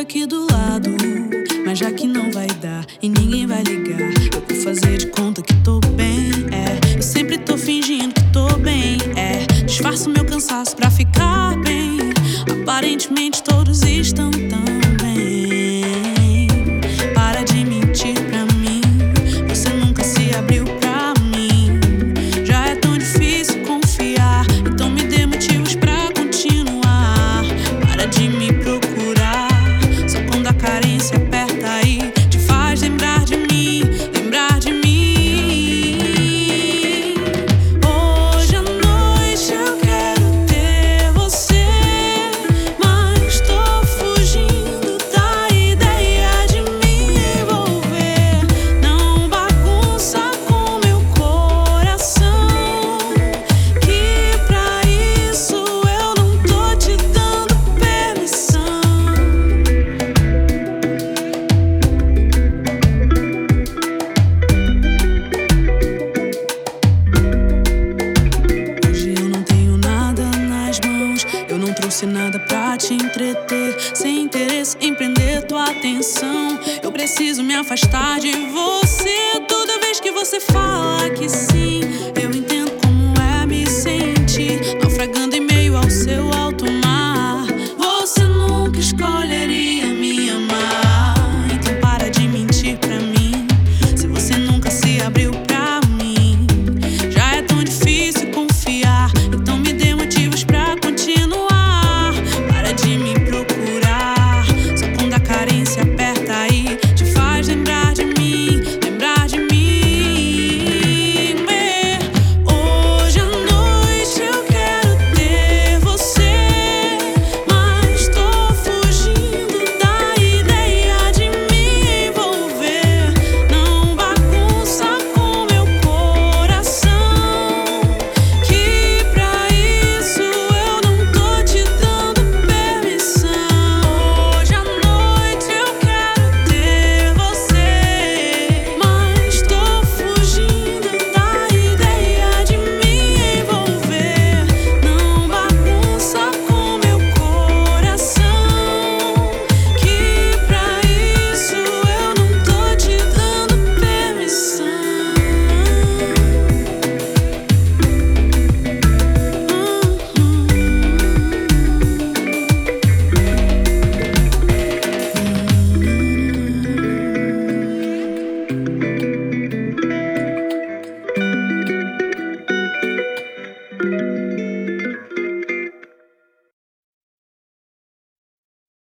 aqui do lado, mas já que não vai dar e ninguém vai ligar, eu vou fazer de conta que tô bem, eu sempre tô fingindo que tô bem, disfarço meu cansaço pra ficar bem. Aparentemente todos estão tão bem. Para de mentir pra mim, você nunca se abriu pra mim. Já é tão difícil confiar, então me dê motivos pra continuar. Para de me procurar, só quando a carência aperta aí te faz lembrar de mim, lembrar de mim. Hoje à noite eu quero ter você, mas tô fugindo da ideia de me envolver. Não bagunça com meu coração, que pra isso eu não tô te dando permissão. Hoje eu não tenho nada nas mãos, eu não trouxe nada pra te entreter. Sem interesse em prender tua atenção, eu preciso me afastar de você. Toda vez que você fala que sim, eu